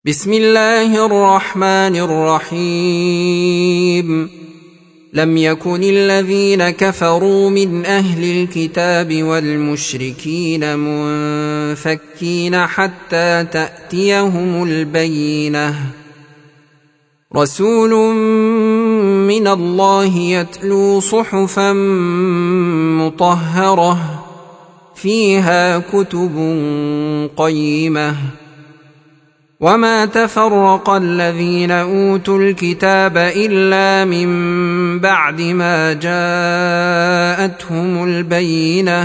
بسم الله الرحمن الرحيم. لم يكن الذين كفروا من أهل الكتاب والمشركين منفكين حتى تأتيهم البينة. رسول من الله يتلو صحفا مطهرة فيها كتب قيمة. وما تفرق الذين أوتوا الكتاب إلا من بعد ما جاءتهم البينة.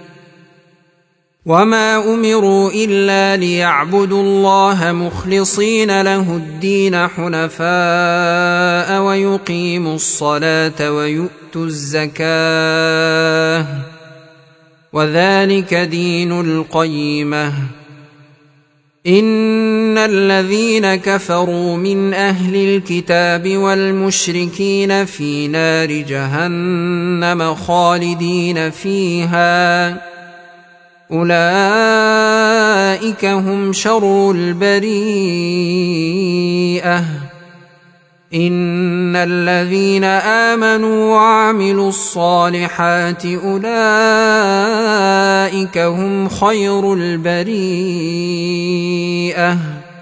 وما أمروا إلا ليعبدوا الله مخلصين له الدين حنفاء ويقيموا الصلاة ويؤتوا الزكاة وذلك دين القيمة. إن الذين كفروا من أهل الكتاب والمشركين في نار جهنم خالدين فيها أولئك هم شر البريئة. إن الذين آمنوا وعملوا الصالحات أولئك هم خير البريئة.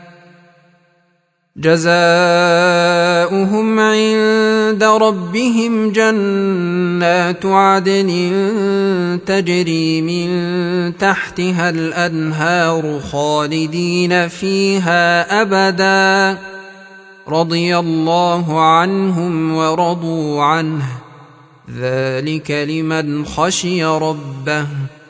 جزاؤهم عند ربهم جنات عدن تجري من تحتها الأنهار خالدين فيها أبدا رضي الله عنهم ورضوا عنه ذلك لمن خشي ربه.